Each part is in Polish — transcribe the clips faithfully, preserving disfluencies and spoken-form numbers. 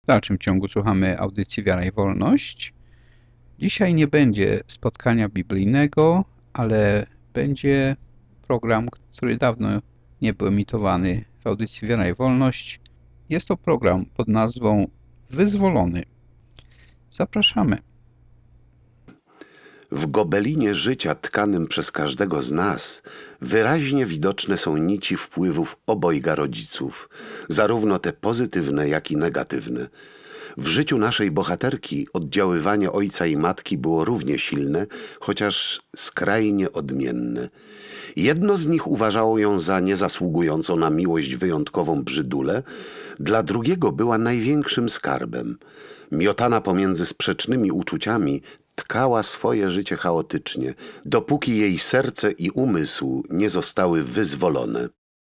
W dalszym ciągu słuchamy audycji Wiara i Wolność. Dzisiaj nie będzie spotkania biblijnego, ale będzie program, który dawno nie był emitowany w audycji Wiara i Wolność. Jest to program pod nazwą Wyzwolony. Zapraszamy. W gobelinie życia tkanym przez każdego z nas wyraźnie widoczne są nici wpływów obojga rodziców, zarówno te pozytywne, jak i negatywne. W życiu naszej bohaterki oddziaływanie ojca i matki było równie silne, chociaż skrajnie odmienne. Jedno z nich uważało ją za niezasługującą na miłość wyjątkową brzydulę, dla drugiego była największym skarbem. Miotana pomiędzy sprzecznymi uczuciami, tkała swoje życie chaotycznie, dopóki jej serce i umysł nie zostały wyzwolone.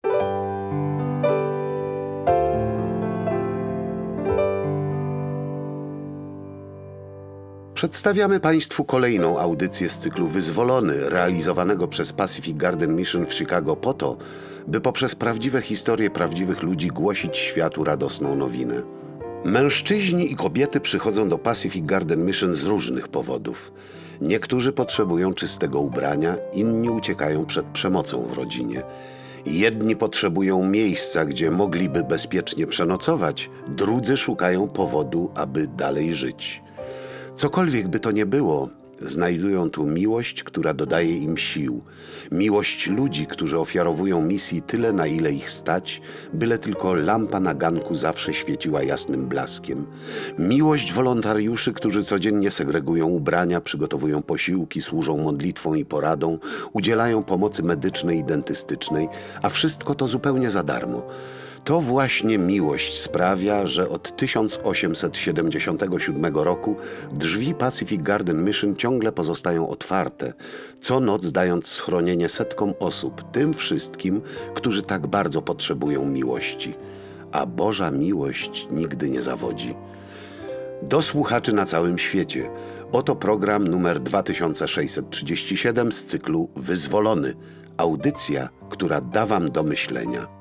Przedstawiamy Państwu kolejną audycję z cyklu Wyzwolony, realizowanego przez Pacific Garden Mission w Chicago po to, by poprzez prawdziwe historie prawdziwych ludzi głosić światu radosną nowinę. Mężczyźni i kobiety przychodzą do Pacific Garden Mission z różnych powodów. Niektórzy potrzebują czystego ubrania, inni uciekają przed przemocą w rodzinie. Jedni potrzebują miejsca, gdzie mogliby bezpiecznie przenocować, drudzy szukają powodu, aby dalej żyć. Cokolwiek by to nie było, znajdują tu miłość, która dodaje im sił. Miłość ludzi, którzy ofiarowują misji tyle, na ile ich stać, byle tylko lampa na ganku zawsze świeciła jasnym blaskiem. Miłość wolontariuszy, którzy codziennie segregują ubrania, przygotowują posiłki, służą modlitwą i poradą, udzielają pomocy medycznej i dentystycznej, a wszystko to zupełnie za darmo. To właśnie miłość sprawia, że od tysiąc osiemset siedemdziesiątego siódmego roku drzwi Pacific Garden Mission ciągle pozostają otwarte, co noc dając schronienie setkom osób, tym wszystkim, którzy tak bardzo potrzebują miłości. A Boża miłość nigdy nie zawodzi. Do słuchaczy na całym świecie. Oto program numer dwa tysiące sześćset trzydzieści siedem z cyklu Wyzwolony. Audycja, która da Wam do myślenia.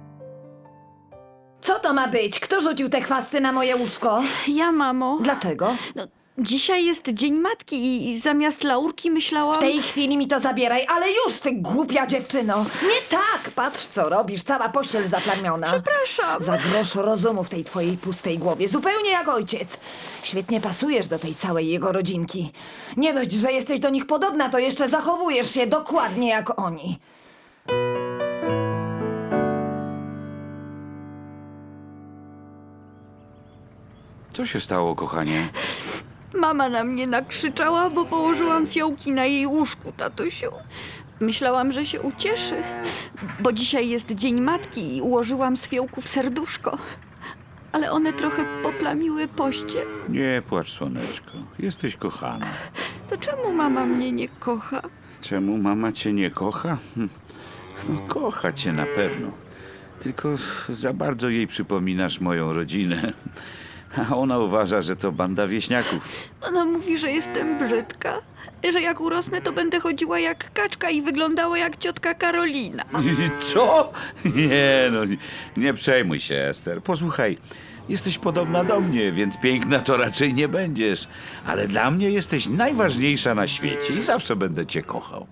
Co to ma być? Kto rzucił te chwasty na moje łóżko? Ja, mamo. Dlaczego? No, dzisiaj jest Dzień Matki i, i zamiast laurki myślałam... W tej chwili mi to zabieraj, ale już, ty głupia dziewczyno! Nie tak! Patrz, co robisz, cała pościel zaplamiona. Przepraszam. Za grosz rozumu w tej twojej pustej głowie, zupełnie jak ojciec. Świetnie pasujesz do tej całej jego rodzinki. Nie dość, że jesteś do nich podobna, to jeszcze zachowujesz się dokładnie jak oni. Co się stało, kochanie? Mama na mnie nakrzyczała, bo położyłam fiołki na jej łóżku, tatusiu. Myślałam, że się ucieszy, bo dzisiaj jest Dzień Matki i ułożyłam z fiołków serduszko. Ale one trochę poplamiły pościel. Nie płacz, słoneczko. Jesteś kochana. To czemu mama mnie nie kocha? Czemu mama cię nie kocha? Hm. No, kocha cię na pewno. Tylko za bardzo jej przypominasz moją rodzinę. A ona uważa, że to banda wieśniaków. Ona mówi, że jestem brzydka, że jak urosnę, to będę chodziła jak kaczka i wyglądała jak ciotka Karolina. Co? Nie, no nie, nie przejmuj się, Ester. Posłuchaj, jesteś podobna do mnie, więc piękna to raczej nie będziesz. Ale dla mnie jesteś najważniejsza na świecie i zawsze będę cię kochał.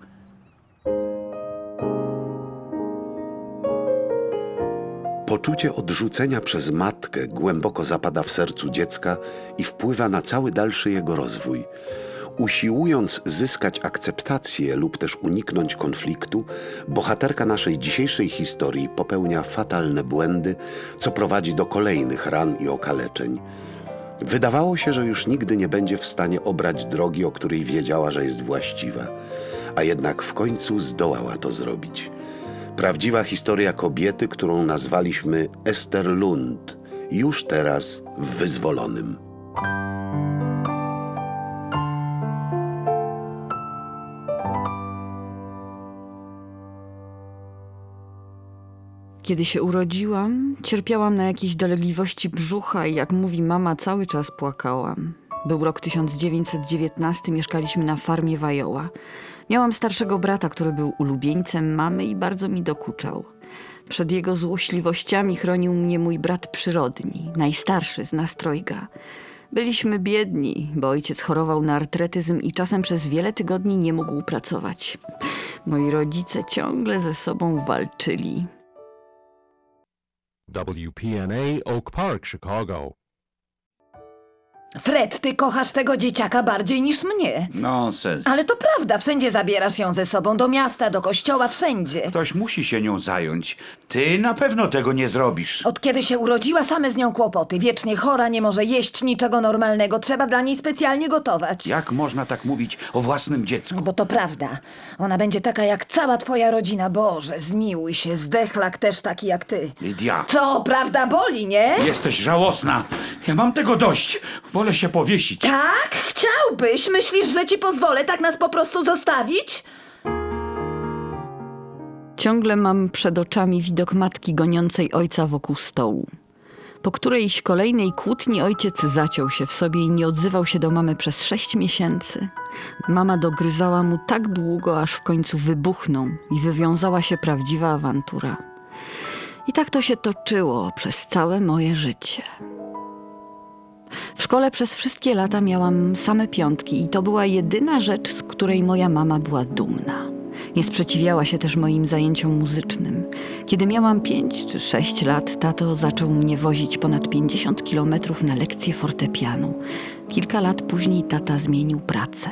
Poczucie odrzucenia przez matkę głęboko zapada w sercu dziecka i wpływa na cały dalszy jego rozwój. Usiłując zyskać akceptację lub też uniknąć konfliktu, bohaterka naszej dzisiejszej historii popełnia fatalne błędy, co prowadzi do kolejnych ran i okaleczeń. Wydawało się, że już nigdy nie będzie w stanie obrać drogi, o której wiedziała, że jest właściwa, a jednak w końcu zdołała to zrobić. Prawdziwa historia kobiety, którą nazwaliśmy Ester Lund, już teraz w Wyzwolonym. Kiedy się urodziłam, cierpiałam na jakieś dolegliwości brzucha i jak mówi mama, cały czas płakałam. Był rok tysiąc dziewięćset dziewiętnasty, mieszkaliśmy na farmie w Iowa. Miałam starszego brata, który był ulubieńcem mamy i bardzo mi dokuczał. Przed jego złośliwościami chronił mnie mój brat przyrodni, najstarszy z nas trojga. Byliśmy biedni, bo ojciec chorował na artretyzm i czasem przez wiele tygodni nie mógł pracować. Moi rodzice ciągle ze sobą walczyli. W P N A Oak Park, Chicago. Fred, ty kochasz tego dzieciaka bardziej niż mnie. Nonsens. Ale to prawda, wszędzie zabierasz ją ze sobą, do miasta, do kościoła, wszędzie. Ktoś musi się nią zająć. Ty na pewno tego nie zrobisz. Od kiedy się urodziła, same z nią kłopoty. Wiecznie chora, nie może jeść niczego normalnego, trzeba dla niej specjalnie gotować. Jak można tak mówić o własnym dziecku? No bo to prawda. Ona będzie taka jak cała twoja rodzina. Boże, zmiłuj się, zdechlak też taki jak ty. Lidia, Co, prawda boli, nie? jesteś żałosna. Ja mam tego dość. Wolę się powiesić. Tak? Chciałbyś? Myślisz, że ci pozwolę tak nas po prostu zostawić? Ciągle mam przed oczami widok matki goniącej ojca wokół stołu. Po którejś kolejnej kłótni ojciec zaciął się w sobie i nie odzywał się do mamy przez sześć miesięcy. Mama dogryzała mu tak długo, aż w końcu wybuchnął i wywiązała się prawdziwa awantura. I tak to się toczyło przez całe moje życie. W szkole przez wszystkie lata miałam same piątki i to była jedyna rzecz, z której moja mama była dumna. Nie sprzeciwiała się też moim zajęciom muzycznym. Kiedy miałam pięć czy sześć lat, tato zaczął mnie wozić ponad pięćdziesiąt kilometrów na lekcje fortepianu. Kilka lat później tata zmienił pracę.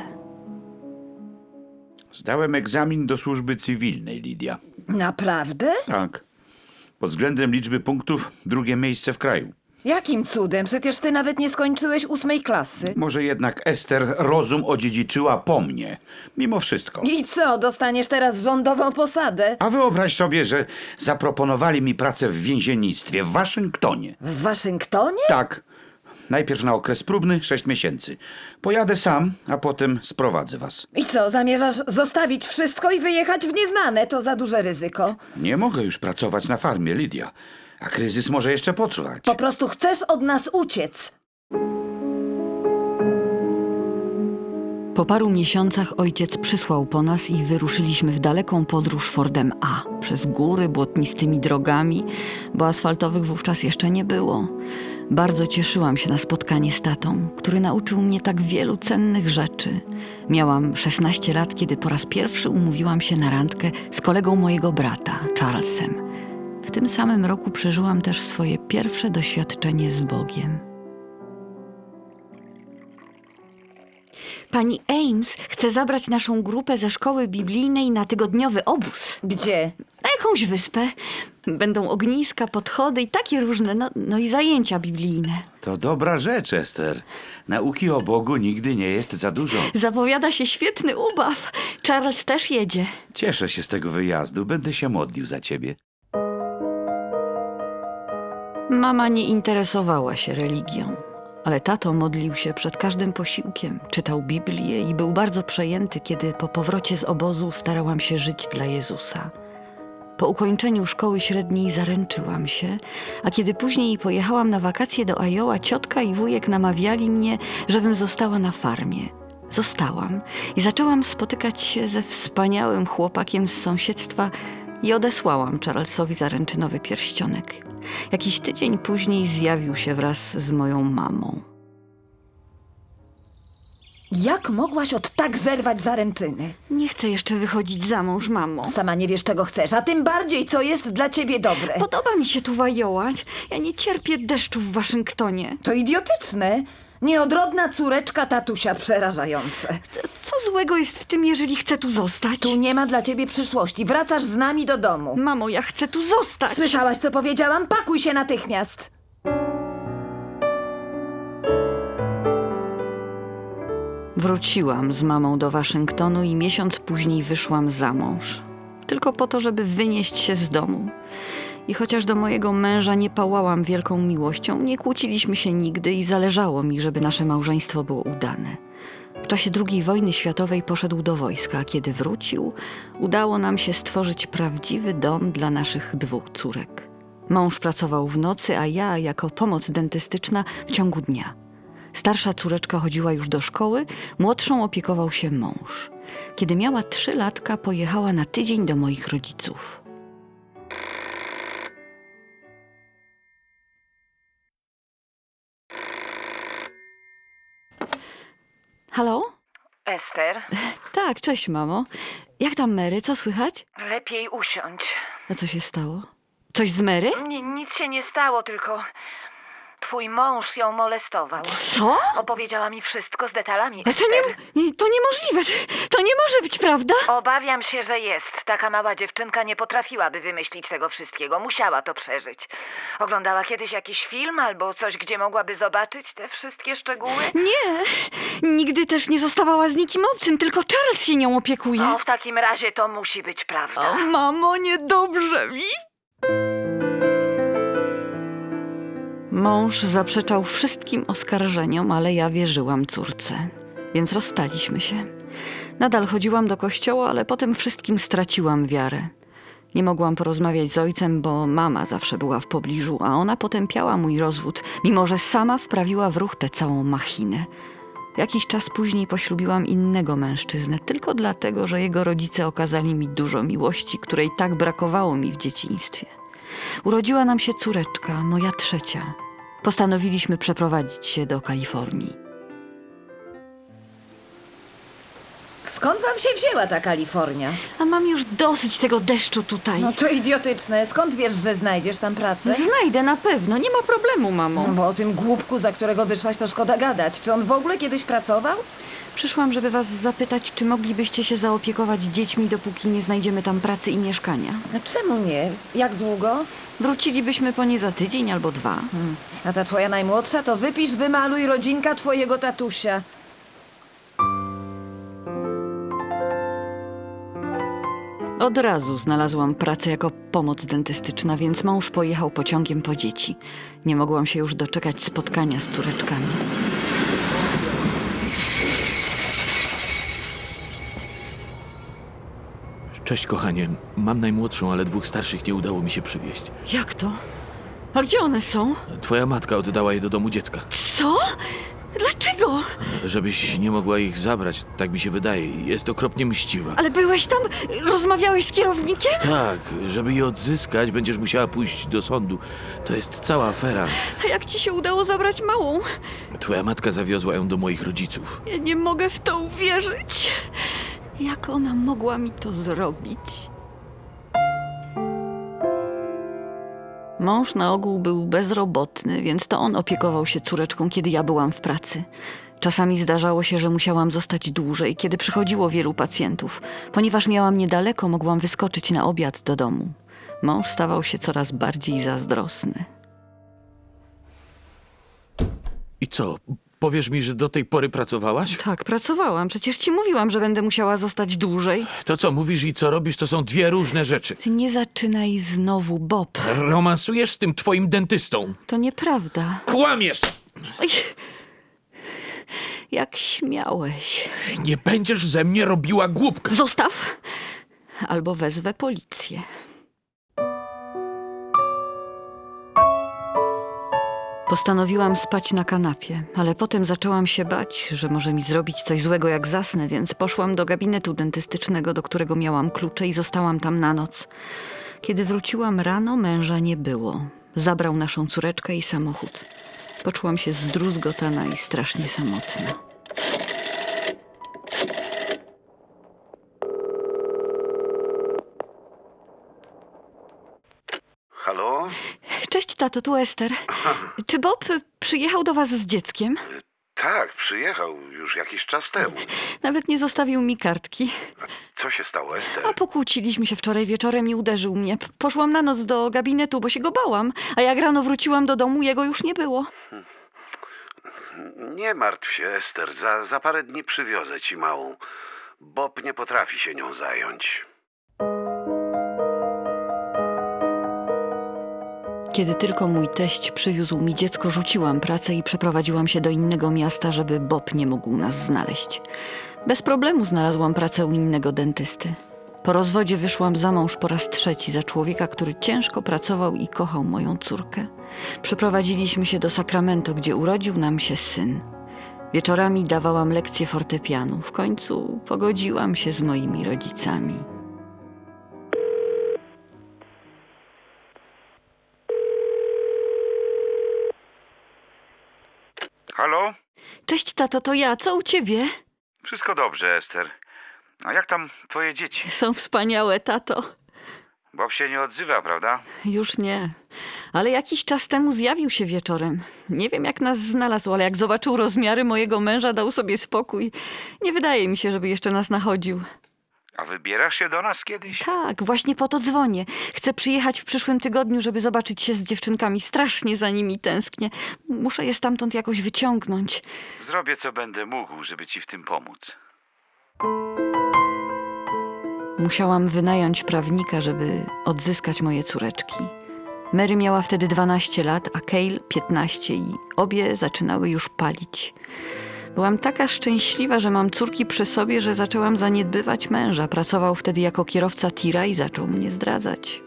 Zdałem egzamin do służby cywilnej, Lidia. Naprawdę? Tak. Pod względem liczby punktów drugie miejsce w kraju. Jakim cudem? Przecież ty nawet nie skończyłeś ósmej klasy. Może jednak Ester rozum odziedziczyła po mnie. Mimo wszystko. I co, dostaniesz teraz rządową posadę? A wyobraź sobie, że zaproponowali mi pracę w więziennictwie w Waszyngtonie. W Waszyngtonie? Tak. Najpierw na okres próbny, sześć miesięcy. Pojadę sam, a potem sprowadzę was. I co, zamierzasz zostawić wszystko i wyjechać w nieznane? To za duże ryzyko. Nie mogę już pracować na farmie, Lidia. A kryzys może jeszcze potrwać. Po prostu chcesz od nas uciec. Po paru miesiącach ojciec przysłał po nas i wyruszyliśmy w daleką podróż Fordem A. Przez góry, błotnistymi drogami, bo asfaltowych wówczas jeszcze nie było. Bardzo cieszyłam się na spotkanie z tatą, który nauczył mnie tak wielu cennych rzeczy. Miałam szesnaście lat, kiedy po raz pierwszy umówiłam się na randkę z kolegą mojego brata, Charlesem. W tym samym roku przeżyłam też swoje pierwsze doświadczenie z Bogiem. Pani Ames chce zabrać naszą grupę ze szkoły biblijnej na tygodniowy obóz. Gdzie? Na jakąś wyspę. Będą ogniska, podchody i takie różne, no, no i zajęcia biblijne. To dobra rzecz, Ester. Nauki o Bogu nigdy nie jest za dużo. Zapowiada się świetny ubaw. Charles też jedzie. Cieszę się z tego wyjazdu. Będę się modlił za ciebie. Mama nie interesowała się religią, ale tato modlił się przed każdym posiłkiem, czytał Biblię i był bardzo przejęty, kiedy po powrocie z obozu starałam się żyć dla Jezusa. Po ukończeniu szkoły średniej zaręczyłam się, a kiedy później pojechałam na wakacje do Iowa, ciotka i wujek namawiali mnie, żebym została na farmie. Zostałam i zaczęłam spotykać się ze wspaniałym chłopakiem z sąsiedztwa i odesłałam Charlesowi zaręczynowy pierścionek. Jakiś tydzień później zjawił się wraz z moją mamą. Jak mogłaś od tak zerwać zaręczyny? Nie chcę jeszcze wychodzić za mąż, mamo. Sama nie wiesz, czego chcesz, a tym bardziej, co jest dla ciebie dobre. Podoba mi się tu wajołać. Ja nie cierpię deszczu w Waszyngtonie. To idiotyczne. Nieodrodna córeczka tatusia, przerażające. Co złego jest w tym, jeżeli chcę tu zostać? Tu nie ma dla ciebie przyszłości. Wracasz z nami do domu. Mamo, ja chcę tu zostać. Słyszałaś, co powiedziałam? Pakuj się natychmiast. Wróciłam z mamą do Waszyngtonu i miesiąc później wyszłam za mąż. Tylko po to, żeby wynieść się z domu. I chociaż do mojego męża nie pałałam wielką miłością, nie kłóciliśmy się nigdy i zależało mi, żeby nasze małżeństwo było udane. W czasie drugiej wojny światowej poszedł do wojska, a kiedy wrócił, udało nam się stworzyć prawdziwy dom dla naszych dwóch córek. Mąż pracował w nocy, a ja jako pomoc dentystyczna w ciągu dnia. Starsza córeczka chodziła już do szkoły, młodszą opiekował się mąż. Kiedy miała trzy latka, pojechała na tydzień do moich rodziców. Halo? Ester, Tak, cześć, mamo. Jak tam Mary? Co słychać? lepiej usiądź. A co się stało? Coś z Mary? Ni- nic się nie stało, tylko twój mąż ją molestował. Co? Opowiedziała mi wszystko z detalami. Ale to, Ester. nie, nie, to niemożliwe. To nie może być prawda. Obawiam się, że jest. Taka mała dziewczynka nie potrafiłaby wymyślić tego wszystkiego. Musiała to przeżyć. Oglądała kiedyś jakiś film albo coś, gdzie mogłaby zobaczyć te wszystkie szczegóły? Nie. Nigdy też nie zostawała z nikim obcym, tylko Charles się nią opiekuje. O, w takim razie to musi być prawda. O, mamo, niedobrze mi. Mąż zaprzeczał wszystkim oskarżeniom, ale ja wierzyłam córce, więc rozstaliśmy się. Nadal chodziłam do kościoła, ale po tym wszystkim straciłam wiarę. Nie mogłam porozmawiać z ojcem, bo mama zawsze była w pobliżu, a ona potępiała mój rozwód, mimo że sama wprawiła w ruch tę całą machinę. Jakiś czas później poślubiłam innego mężczyznę, tylko dlatego, że jego rodzice okazali mi dużo miłości, której tak brakowało mi w dzieciństwie. Urodziła nam się córeczka, moja trzecia. Postanowiliśmy przeprowadzić się do Kalifornii. Skąd wam się wzięła ta Kalifornia? A mam już dosyć tego deszczu tutaj. No to idiotyczne. Skąd wiesz, że znajdziesz tam pracę? Znajdę na pewno, nie ma problemu, mamo. No bo o tym głupku, za którego wyszłaś, to szkoda gadać. Czy on w ogóle kiedyś pracował? Przyszłam, żeby was zapytać, czy moglibyście się zaopiekować dziećmi, dopóki nie znajdziemy tam pracy i mieszkania. A czemu nie? Jak długo? Wrócilibyśmy po nie za tydzień albo dwa. Hmm. A ta twoja najmłodsza to wypisz, wymaluj rodzinka twojego tatusia. Od razu znalazłam pracę jako pomoc dentystyczna, więc mąż pojechał pociągiem po dzieci. Nie mogłam się już doczekać spotkania z córeczkami. Cześć, kochanie. Mam najmłodszą, ale dwóch starszych nie udało mi się przywieźć. Jak to? A gdzie one są? Twoja matka oddała je do domu dziecka. Co? Dlaczego? Żebyś nie mogła ich zabrać, tak mi się wydaje. Jest okropnie mściwa. Ale byłeś tam? Rozmawiałeś z kierownikiem? Tak, żeby je odzyskać, będziesz musiała pójść do sądu. To jest cała afera. A jak ci się udało zabrać małą? Twoja matka zawiozła ją do moich rodziców. Ja nie mogę w to uwierzyć. Jak ona mogła mi to zrobić? Mąż na ogół był bezrobotny, więc to on opiekował się córeczką, kiedy ja byłam w pracy. Czasami zdarzało się, że musiałam zostać dłużej, kiedy przychodziło wielu pacjentów. Ponieważ miałam niedaleko, mogłam wyskoczyć na obiad do domu. Mąż stawał się coraz bardziej zazdrosny. I co? Powiesz mi, że do tej pory pracowałaś? Tak, pracowałam. Przecież ci mówiłam, że będę musiała zostać dłużej. To, co mówisz i co robisz, to są dwie różne rzeczy. Ty nie zaczynaj znowu, Bob. Romansujesz z tym twoim dentystą. To nieprawda. Kłamiesz! Oj, jak śmiałeś. Nie będziesz ze mnie robiła głupka. Zostaw! Albo wezwę policję. Postanowiłam spać na kanapie, ale potem zaczęłam się bać, że może mi zrobić coś złego jak zasnę, więc poszłam do gabinetu dentystycznego, do którego miałam klucze i zostałam tam na noc. Kiedy wróciłam rano, męża nie było. Zabrał naszą córeczkę i samochód. Poczułam się zdruzgotana i strasznie samotna. Halo? Cześć, tato, tu Ester. Czy Bob przyjechał do was z dzieckiem? Tak, przyjechał już jakiś czas temu. Nawet nie zostawił mi kartki. Co się stało, Ester? A pokłóciliśmy się wczoraj wieczorem i uderzył mnie. P- Poszłam na noc do gabinetu, bo się go bałam. A jak rano wróciłam do domu, jego już nie było. Nie martw się, Ester. Za, za parę dni przywiozę ci małą. Bob nie potrafi się nią zająć. Kiedy tylko mój teść przywiózł mi dziecko, rzuciłam pracę i przeprowadziłam się do innego miasta, żeby Bob nie mógł nas znaleźć. Bez problemu znalazłam pracę u innego dentysty. Po rozwodzie wyszłam za mąż po raz trzeci za człowieka, który ciężko pracował i kochał moją córkę. Przeprowadziliśmy się do Sacramento, gdzie urodził nam się syn. Wieczorami dawałam lekcje fortepianu. W końcu pogodziłam się z moimi rodzicami. Halo? Cześć, tato, to ja. Co u ciebie? Wszystko dobrze, Ester. A jak tam twoje dzieci? Są wspaniałe, tato. Bob się nie odzywa, prawda? Już nie. Ale jakiś czas temu zjawił się wieczorem. Nie wiem, jak nas znalazł, ale jak zobaczył rozmiary mojego męża, dał sobie spokój. Nie wydaje mi się, żeby jeszcze nas nachodził. A wybierasz się do nas kiedyś? Tak, właśnie po to dzwonię. Chcę przyjechać w przyszłym tygodniu, żeby zobaczyć się z dziewczynkami. Strasznie za nimi tęsknię. Muszę je stamtąd jakoś wyciągnąć. Zrobię, co będę mógł, żeby ci w tym pomóc. Musiałam wynająć prawnika, żeby odzyskać moje córeczki. Mary miała wtedy dwanaście lat, a Cale piętnaście i obie zaczynały już palić. Byłam taka szczęśliwa, że mam córki przy sobie, że zaczęłam zaniedbywać męża. Pracował wtedy jako kierowca tira i zaczął mnie zdradzać.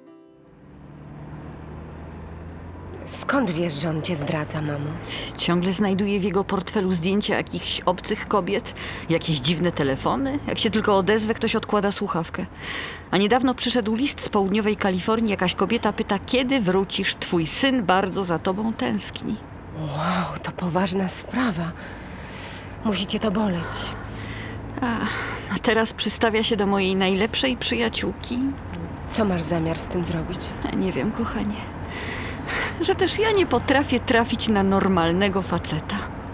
Skąd wiesz, że on cię zdradza, mamo? Ciągle znajduję w jego portfelu zdjęcia jakichś obcych kobiet, jakieś dziwne telefony. Jak się tylko odezwę, ktoś odkłada słuchawkę. A niedawno przyszedł list z południowej Kalifornii. Jakaś kobieta pyta, kiedy wrócisz? Twój syn bardzo za tobą tęskni. Wow, to poważna sprawa. Musicie to boleć. A, a teraz przystawia się do mojej najlepszej przyjaciółki. Co masz zamiar z tym zrobić? A nie wiem, kochanie, że też ja nie potrafię trafić na normalnego faceta.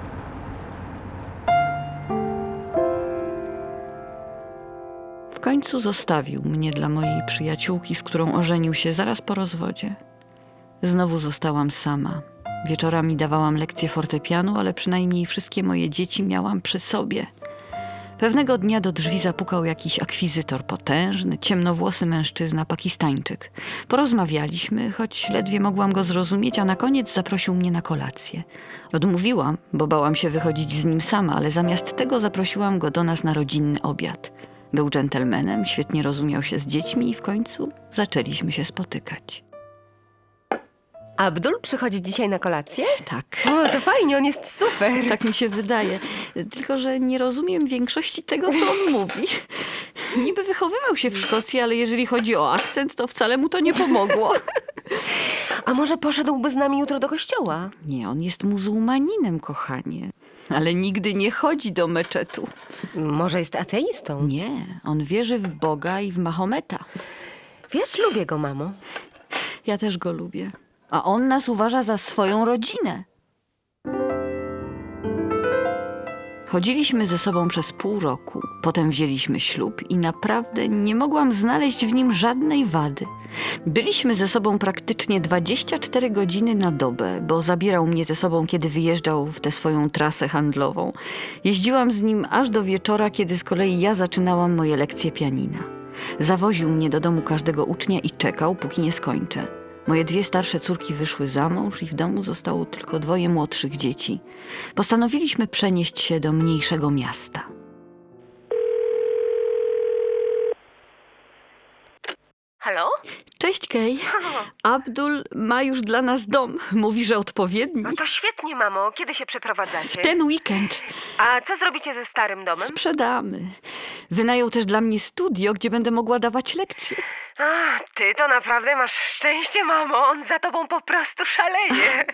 W końcu zostawił mnie dla mojej przyjaciółki, z którą ożenił się zaraz po rozwodzie. Znowu zostałam sama. Wieczorami dawałam lekcje fortepianu, ale przynajmniej wszystkie moje dzieci miałam przy sobie. Pewnego dnia do drzwi zapukał jakiś akwizytor, potężny, ciemnowłosy mężczyzna, Pakistańczyk. Porozmawialiśmy, choć ledwie mogłam go zrozumieć, a na koniec zaprosił mnie na kolację. Odmówiłam, bo bałam się wychodzić z nim sama, ale zamiast tego zaprosiłam go do nas na rodzinny obiad. Był dżentelmenem, świetnie rozumiał się z dziećmi i w końcu zaczęliśmy się spotykać. Abdul przychodzi dzisiaj na kolację? Tak. O, to fajnie, on jest super. Tak mi się wydaje. Tylko że nie rozumiem większości tego, co on mówi. Niby wychowywał się w Szkocji, ale jeżeli chodzi o akcent, to wcale mu to nie pomogło. A może poszedłby z nami jutro do kościoła? Nie, on jest muzułmaninem, kochanie. Ale nigdy nie chodzi do meczetu. Może jest ateistą? Nie, on wierzy w Boga i w Mahometa. Wiesz, lubię go, mamo. Ja też go lubię. A on nas uważa za swoją rodzinę. Chodziliśmy ze sobą przez pół roku, potem wzięliśmy ślub i naprawdę nie mogłam znaleźć w nim żadnej wady. Byliśmy ze sobą praktycznie dwadzieścia cztery godziny na dobę, bo zabierał mnie ze sobą, kiedy wyjeżdżał w tę swoją trasę handlową. Jeździłam z nim aż do wieczora, kiedy z kolei ja zaczynałam moje lekcje pianina. Zawoził mnie do domu każdego ucznia i czekał, póki nie skończę. Moje dwie starsze córki wyszły za mąż i w domu zostało tylko dwoje młodszych dzieci. Postanowiliśmy przenieść się do mniejszego miasta. Halo? Cześć, Kay. Abdul ma już dla nas dom. Mówi, że odpowiedni. No to świetnie, mamo. Kiedy się przeprowadzacie? W ten weekend. A co zrobicie ze starym domem? Sprzedamy. Wynajął też dla mnie studio, gdzie będę mogła dawać lekcje. A, ty to naprawdę masz szczęście, mamo. On za tobą po prostu szaleje.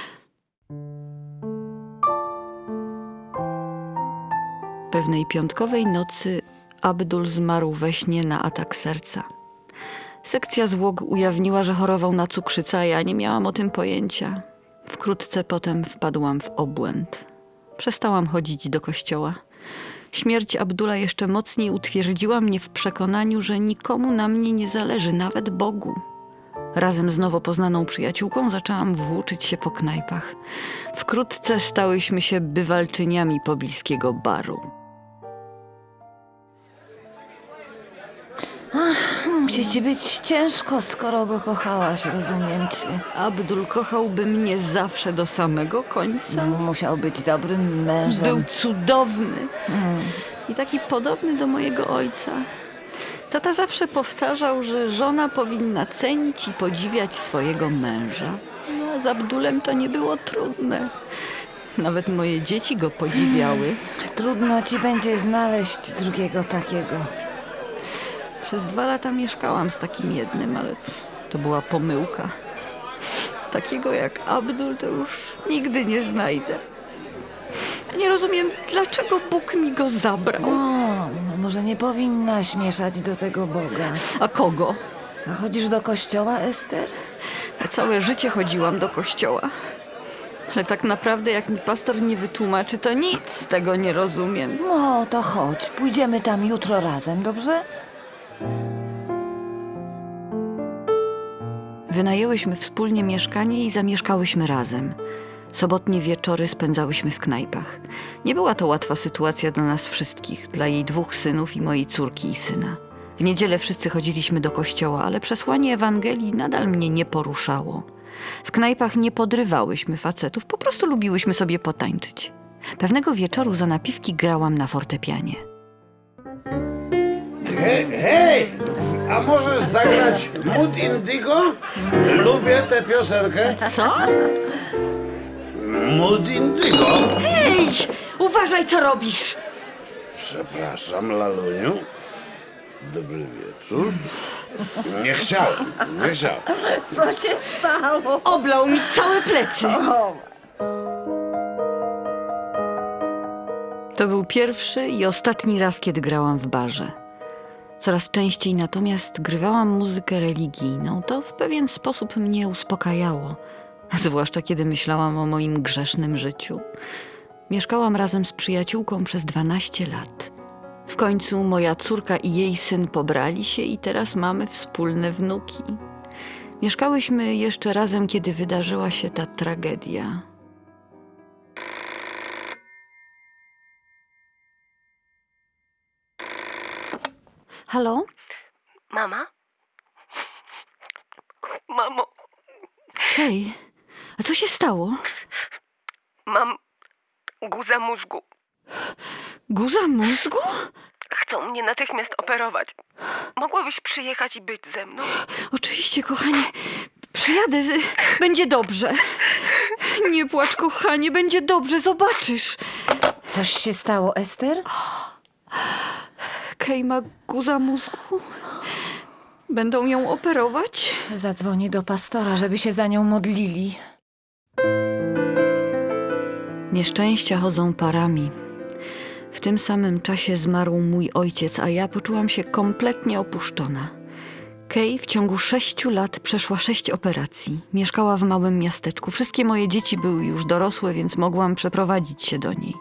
Pewnej piątkowej nocy Abdul zmarł we śnie na atak serca. Sekcja zwłok ujawniła, że chorował na cukrzycę, a ja nie miałam o tym pojęcia. Wkrótce potem wpadłam w obłęd. Przestałam chodzić do kościoła. Śmierć Abdula jeszcze mocniej utwierdziła mnie w przekonaniu, że nikomu na mnie nie zależy, nawet Bogu. Razem z nowo poznaną przyjaciółką zaczęłam włóczyć się po knajpach. Wkrótce stałyśmy się bywalczyniami pobliskiego baru. Musi ci być ciężko, skoro go kochałaś, rozumiem cię. Abdul kochałby mnie zawsze do samego końca. Musiał być dobrym Był mężem. cudowny i taki podobny do mojego ojca. Tata zawsze powtarzał, że żona powinna cenić i podziwiać swojego męża. No, z Abdulem to nie było trudne. Nawet moje dzieci go podziwiały. Trudno ci będzie znaleźć drugiego takiego. Przez dwa lata mieszkałam z takim jednym, ale to była pomyłka. Takiego jak Abdul to już nigdy nie znajdę. Nie rozumiem, dlaczego Bóg mi go zabrał. O, no może nie powinnaś mieszać do tego Boga. A kogo? A chodzisz do kościoła, Ester? Ja całe życie chodziłam do kościoła. Ale tak naprawdę, jak mi pastor nie wytłumaczy, to nic z tego nie rozumiem. No, to chodź. Pójdziemy tam jutro razem, dobrze? Wynajęłyśmy wspólnie mieszkanie i zamieszkałyśmy razem. Sobotnie wieczory spędzałyśmy w knajpach. Nie była to łatwa sytuacja dla nas wszystkich, dla jej dwóch synów i mojej córki i syna. W niedzielę wszyscy chodziliśmy do kościoła, ale przesłanie Ewangelii nadal mnie nie poruszało. W knajpach nie podrywałyśmy facetów, po prostu lubiłyśmy sobie potańczyć. Pewnego wieczoru za napiwki grałam na fortepianie. Hej, hej! A możesz zagrać Mood Indigo? Lubię tę piosenkę. Co? Mood Indigo? Ej! Uważaj, co robisz! Przepraszam, Laluniu. Dobry wieczór. Nie chciałem, nie chciałem. Co się stało? Oblał mi całe plecy! To był pierwszy i ostatni raz, kiedy grałam w barze. Coraz częściej natomiast grywałam muzykę religijną. To w pewien sposób mnie uspokajało. Zwłaszcza kiedy myślałam o moim grzesznym życiu. Mieszkałam razem z przyjaciółką przez dwanaście lat. W końcu moja córka i jej syn pobrali się i teraz mamy wspólne wnuki. Mieszkałyśmy jeszcze razem, kiedy wydarzyła się ta tragedia. Halo? Mama? Mamo, Hej, a co się stało? mam guza mózgu. Guza mózgu? Chcą mnie natychmiast operować. Mogłabyś przyjechać i być ze mną? Oczywiście, kochanie. Przyjadę. z- Będzie dobrze. Nie płacz, kochanie. Będzie dobrze. Zobaczysz. Coś się stało, Ester? Kej ma guza mózgu. Będą ją operować? Zadzwonię do pastora, żeby się za nią modlili. Nieszczęścia chodzą parami. W tym samym czasie zmarł mój ojciec, a ja poczułam się kompletnie opuszczona. Kej w ciągu sześciu lat przeszła sześć operacji. Mieszkała w małym miasteczku. Wszystkie moje dzieci były już dorosłe, więc mogłam przeprowadzić się do niej.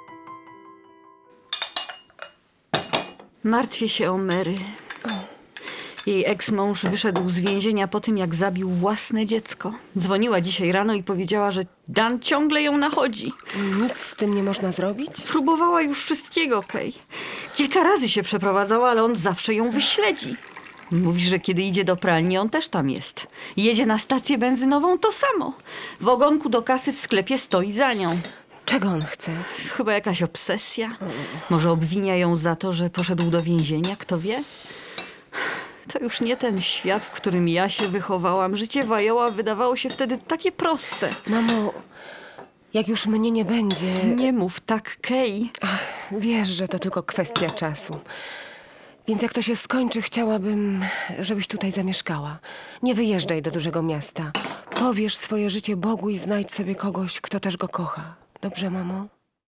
Martwię się o Mary. Jej eks-mąż wyszedł z więzienia po tym, jak zabił własne dziecko. Dzwoniła dzisiaj rano i powiedziała, że Dan ciągle ją nachodzi. Nic z tym nie można zrobić? Próbowała już wszystkiego, Kej. Kilka razy się przeprowadzała, ale on zawsze ją wyśledzi. Mówi, że kiedy idzie do pralni, on też tam jest. Jedzie na stację benzynową, to samo. W ogonku do kasy w sklepie stoi za nią. Czego on chce? Chyba jakaś obsesja. Może obwinia ją za to, że poszedł do więzienia, kto wie? To już nie ten świat, w którym ja się wychowałam. Życie Wajoła wydawało się wtedy takie proste. Mamo, jak już mnie nie będzie... Nie mów tak, Kej. Ach, wiesz, że to tylko kwestia czasu. Więc jak to się skończy, chciałabym, żebyś tutaj zamieszkała. Nie wyjeżdżaj do dużego miasta. Powierz swoje życie Bogu i znajdź sobie kogoś, kto też go kocha. Dobrze, mamo?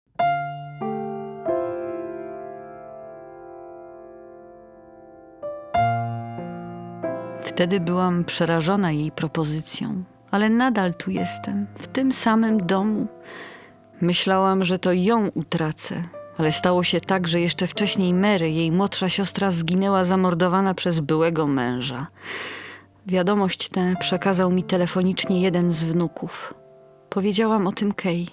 Wtedy byłam przerażona jej propozycją, ale nadal tu jestem, w tym samym domu. Myślałam, że to ją utracę, ale stało się tak, że jeszcze wcześniej Mary, jej młodsza siostra, zginęła zamordowana przez byłego męża. Wiadomość tę przekazał mi telefonicznie jeden z wnuków. Powiedziałam o tym Kej.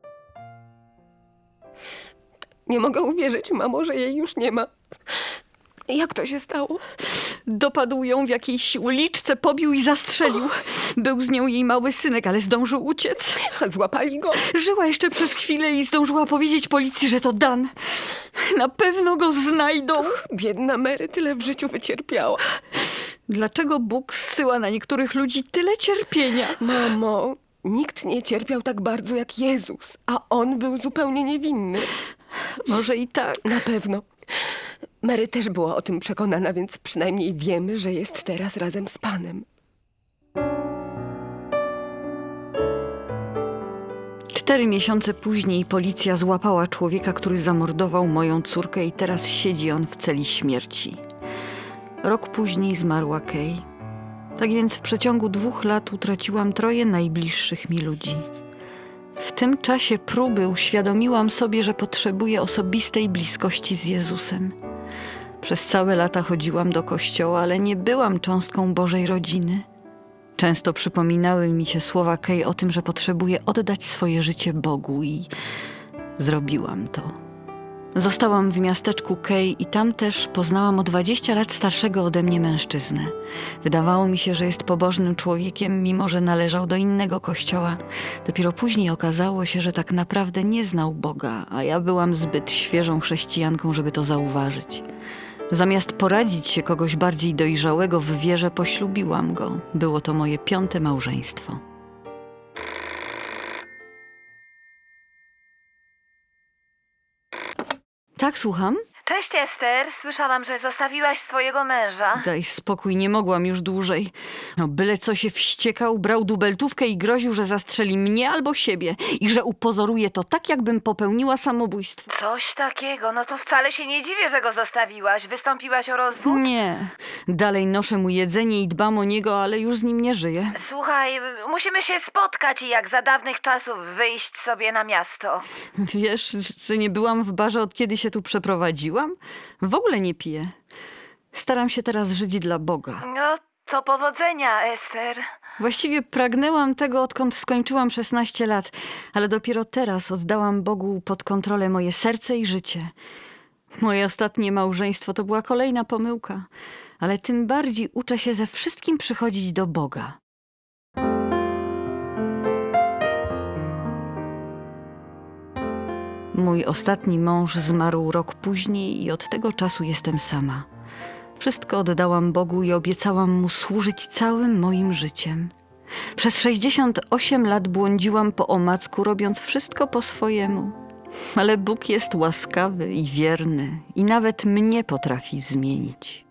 Nie mogę uwierzyć, mamo, że jej już nie ma. Jak to się stało? Dopadł ją w jakiejś uliczce, pobił i zastrzelił. Był z nią jej mały synek, ale zdążył uciec. Złapali go? Żyła jeszcze przez chwilę i zdążyła powiedzieć policji, że to Dan. Na pewno go znajdą. Biedna Mary tyle w życiu wycierpiała. Dlaczego Bóg zsyła na niektórych ludzi tyle cierpienia? Mamo, nikt nie cierpiał tak bardzo jak Jezus, a on był zupełnie niewinny. Może i tak. Na pewno. Mary też była o tym przekonana, więc przynajmniej wiemy, że jest teraz razem z Panem. Cztery miesiące później policja złapała człowieka, który zamordował moją córkę i teraz siedzi on w celi śmierci. Rok później zmarła Kay. Tak więc w przeciągu dwóch lat utraciłam troje najbliższych mi ludzi. W tym czasie próby uświadomiłam sobie, że potrzebuję osobistej bliskości z Jezusem. Przez całe lata chodziłam do kościoła, ale nie byłam cząstką Bożej rodziny. Często przypominały mi się słowa Kay o tym, że potrzebuję oddać swoje życie Bogu i zrobiłam to. Zostałam w miasteczku Kay i tam też poznałam o dwadzieścia lat starszego ode mnie mężczyznę. Wydawało mi się, że jest pobożnym człowiekiem, mimo że należał do innego kościoła. Dopiero później okazało się, że tak naprawdę nie znał Boga, a ja byłam zbyt świeżą chrześcijanką, żeby to zauważyć. Zamiast poradzić się kogoś bardziej dojrzałego w wierze, poślubiłam go. Było to moje piąte małżeństwo. Tak, słucham? Cześć, Ester. Słyszałam, że zostawiłaś swojego męża. Daj spokój, nie mogłam już dłużej. No, byle co się wściekał, brał dubeltówkę i groził, że zastrzeli mnie albo siebie i że upozoruje to tak, jakbym popełniła samobójstwo. Coś takiego. No to wcale się nie dziwię, że go zostawiłaś. Wystąpiłaś o rozwód? Nie. Dalej noszę mu jedzenie i dbam o niego, ale już z nim nie żyję. Słuchaj, musimy się spotkać i jak za dawnych czasów wyjść sobie na miasto. Wiesz, że nie byłam w barze, od kiedy się tu przeprowadziłam? W ogóle nie piję. Staram się teraz żyć dla Boga. No, to powodzenia, Ester. Właściwie pragnęłam tego, odkąd skończyłam szesnaście lat, ale dopiero teraz oddałam Bogu pod kontrolę moje serce i życie. Moje ostatnie małżeństwo to była kolejna pomyłka, ale tym bardziej uczę się ze wszystkim przychodzić do Boga. Mój ostatni mąż zmarł rok później i od tego czasu jestem sama. Wszystko oddałam Bogu i obiecałam Mu służyć całym moim życiem. Przez sześćdziesiąt osiem lat błądziłam po omacku, robiąc wszystko po swojemu. Ale Bóg jest łaskawy i wierny i nawet mnie potrafi zmienić.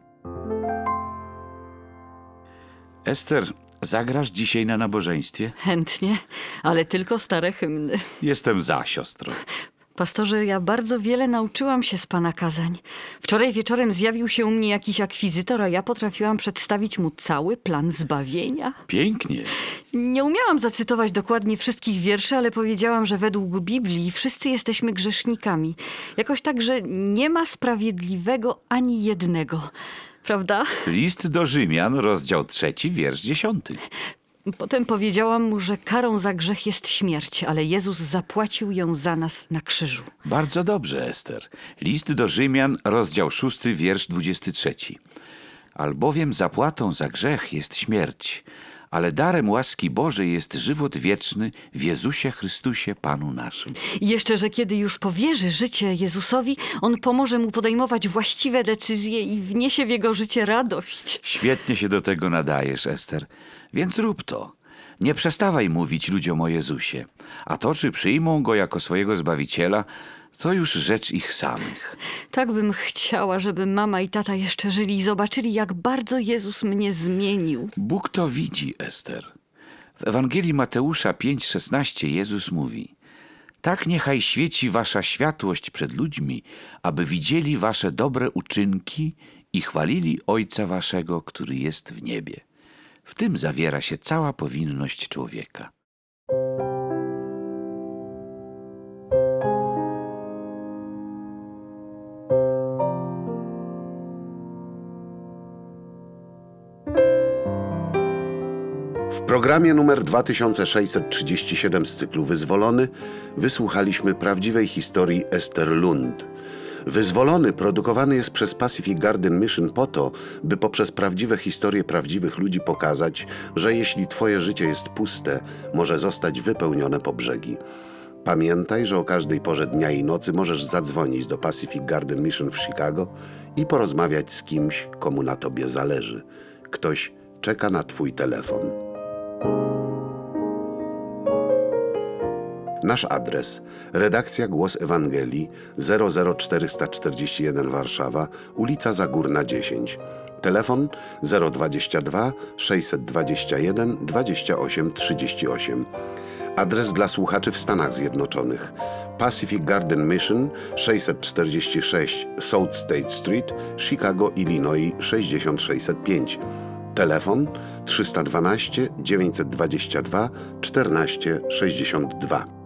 Ester, zagrasz dzisiaj na nabożeństwie? Chętnie, ale tylko stare hymny. Jestem za, siostro. Pastorze, ja bardzo wiele nauczyłam się z pana kazań. Wczoraj wieczorem zjawił się u mnie jakiś akwizytor, a ja potrafiłam przedstawić mu cały plan zbawienia. Pięknie. Nie umiałam zacytować dokładnie wszystkich wierszy, ale powiedziałam, że według Biblii wszyscy jesteśmy grzesznikami. Jakoś tak, że nie ma sprawiedliwego ani jednego. Prawda? List do Rzymian, rozdział trzeci, wiersz dziesiąty. Potem powiedziałam mu, że karą za grzech jest śmierć, ale Jezus zapłacił ją za nas na krzyżu. Bardzo dobrze, Ester. List do Rzymian, rozdział szósty, wiersz dwudziesty trzeci. Albowiem zapłatą za grzech jest śmierć, ale darem łaski Bożej jest żywot wieczny w Jezusie Chrystusie, Panu naszym. I jeszcze, że kiedy już powierzy życie Jezusowi, On pomoże mu podejmować właściwe decyzje i wniesie w jego życie radość. Świetnie się do tego nadajesz, Ester. Więc rób to. Nie przestawaj mówić ludziom o Jezusie. A to, czy przyjmą Go jako swojego Zbawiciela, to już rzecz ich samych. Tak bym chciała, żeby mama i tata jeszcze żyli i zobaczyli, jak bardzo Jezus mnie zmienił. Bóg to widzi, Ester. W Ewangelii Mateusza pięć szesnaście Jezus mówi: tak niechaj świeci wasza światłość przed ludźmi, aby widzieli wasze dobre uczynki i chwalili Ojca waszego, który jest w niebie. W tym zawiera się cała powinność człowieka. W programie numer dwa tysiące sześćset trzydzieści siedem z cyklu Wyzwolony wysłuchaliśmy prawdziwej historii Ester Lund. Wyzwolony produkowany jest przez Pacific Garden Mission po to, by poprzez prawdziwe historie prawdziwych ludzi pokazać, że jeśli twoje życie jest puste, może zostać wypełnione po brzegi. Pamiętaj, że o każdej porze dnia i nocy możesz zadzwonić do Pacific Garden Mission w Chicago i porozmawiać z kimś, komu na tobie zależy. Ktoś czeka na twój telefon. Nasz adres: redakcja Głos Ewangelii, zero zero czterysta czterdzieści jeden Warszawa, ulica Zagórna dziesięć. Telefon zero dwadzieścia dwa sześćset dwadzieścia jeden dwadzieścia osiem trzydzieści osiem. Adres dla słuchaczy w Stanach Zjednoczonych. Pacific Garden Mission, sześćset czterdzieści sześć South State Street, Chicago, Illinois sześćdziesiąt tysięcy sześćset pięć. Telefon trzysta dwanaście dziewięćset dwadzieścia dwa czternaście sześćdziesiąt dwa.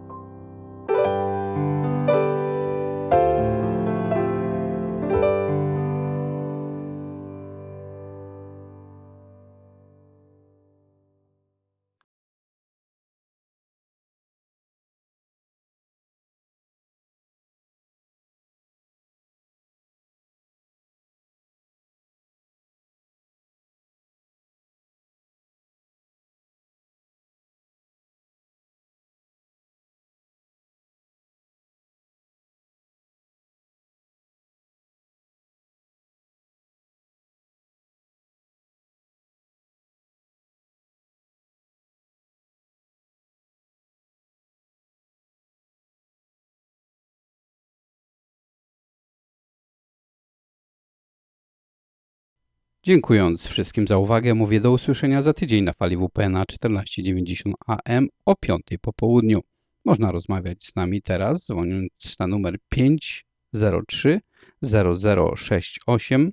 Dziękując wszystkim za uwagę, mówię do usłyszenia za tydzień na fali W P N A czternaście dziewięćdziesiąt A M o piątej po południu. Można rozmawiać z nami teraz, dzwoniąc na numer pięć zero trzy zero zero sześć osiem,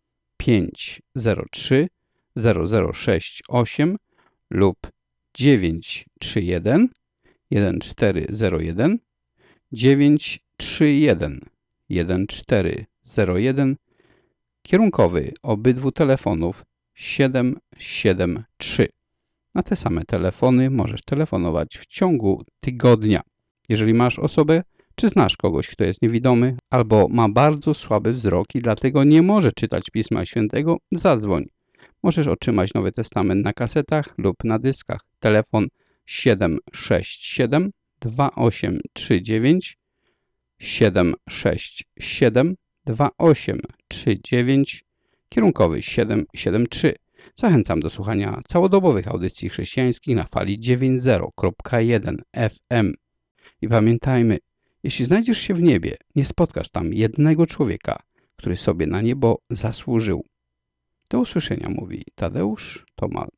pięć zero trzy zero zero sześć osiem lub dziewięć trzy jeden jeden cztery zero jeden, dziewięć trzy jeden jeden cztery zero jeden, kierunkowy obydwu telefonów siedem siedem trzy. Na te same telefony możesz telefonować w ciągu tygodnia. Jeżeli masz osobę, czy znasz kogoś, kto jest niewidomy, albo ma bardzo słaby wzrok i dlatego nie może czytać Pisma Świętego, zadzwoń. Możesz otrzymać Nowy Testament na kasetach lub na dyskach. Telefon siedem sześć siedem dwa osiem trzy dziewięć, siedem sześć siedem dwa osiem trzy dziewięć, kierunkowy siedem siedem trzy. Zachęcam do słuchania całodobowych audycji chrześcijańskich na fali dziewięćdziesiąt przecinek jeden F M. I pamiętajmy, jeśli znajdziesz się w niebie, nie spotkasz tam jednego człowieka, który sobie na niebo zasłużył. Do usłyszenia, mówi Tadeusz Tomal.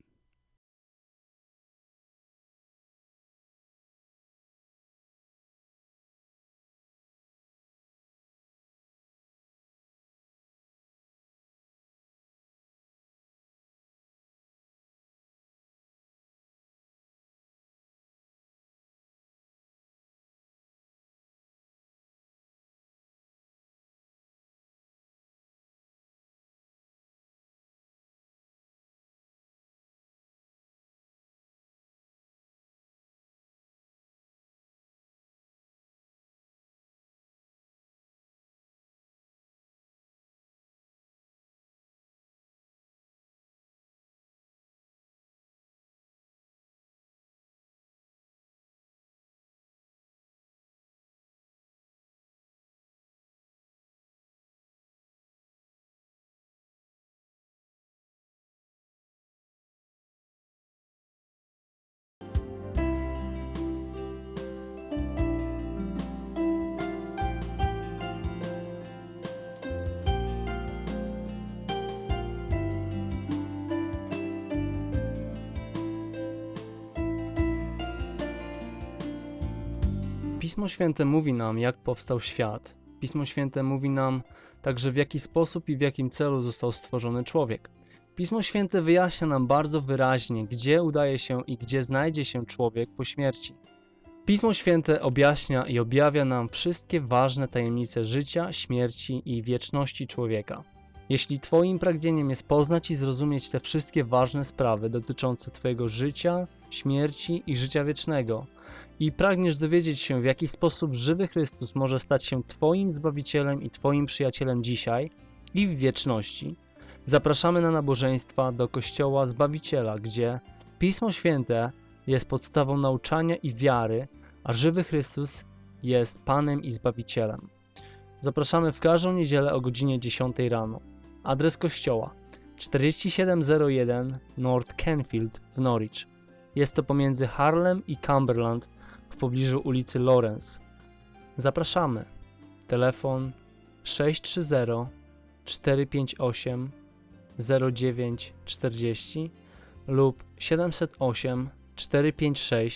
Pismo Święte mówi nam, jak powstał świat. Pismo Święte mówi nam także, w jaki sposób i w jakim celu został stworzony człowiek. Pismo Święte wyjaśnia nam bardzo wyraźnie, gdzie udaje się i gdzie znajdzie się człowiek po śmierci. Pismo Święte objaśnia i objawia nam wszystkie ważne tajemnice życia, śmierci i wieczności człowieka. Jeśli Twoim pragnieniem jest poznać i zrozumieć te wszystkie ważne sprawy dotyczące Twojego życia, śmierci i życia wiecznego i pragniesz dowiedzieć się, w jaki sposób żywy Chrystus może stać się Twoim Zbawicielem i Twoim przyjacielem dzisiaj i w wieczności, zapraszamy na nabożeństwa do Kościoła Zbawiciela, gdzie Pismo Święte jest podstawą nauczania i wiary, a żywy Chrystus jest Panem i Zbawicielem. Zapraszamy w każdą niedzielę o godzinie dziesiątej rano. Adres kościoła czterdzieści siedem zero jeden North Canfield w Norwich. Jest to pomiędzy Harlem i Cumberland w pobliżu ulicy Lawrence. Zapraszamy. Telefon sześć trzy zero cztery pięć osiem zero dziewięć czterdzieści lub siedem zero osiem cztery pięć sześć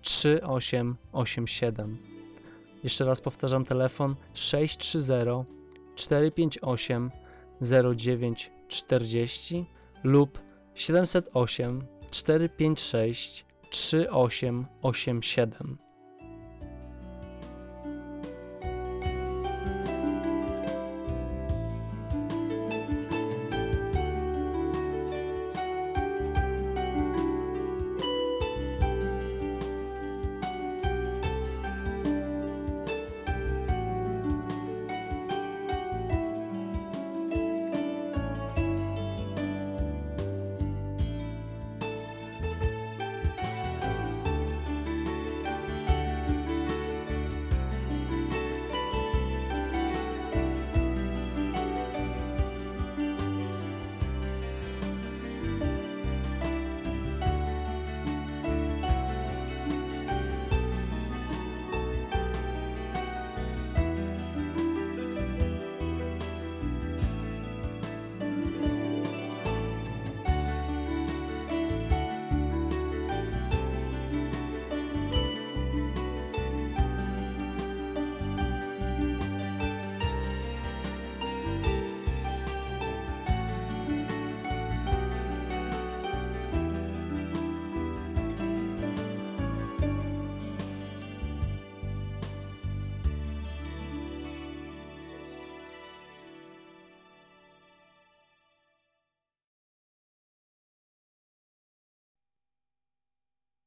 trzy osiem osiem siedem. Jeszcze raz powtarzam telefon sześć trzy zero cztery pięć osiem zero dziewięć czterdzieści lub siedem zero osiem cztery pięć sześć trzy osiem osiem siedem.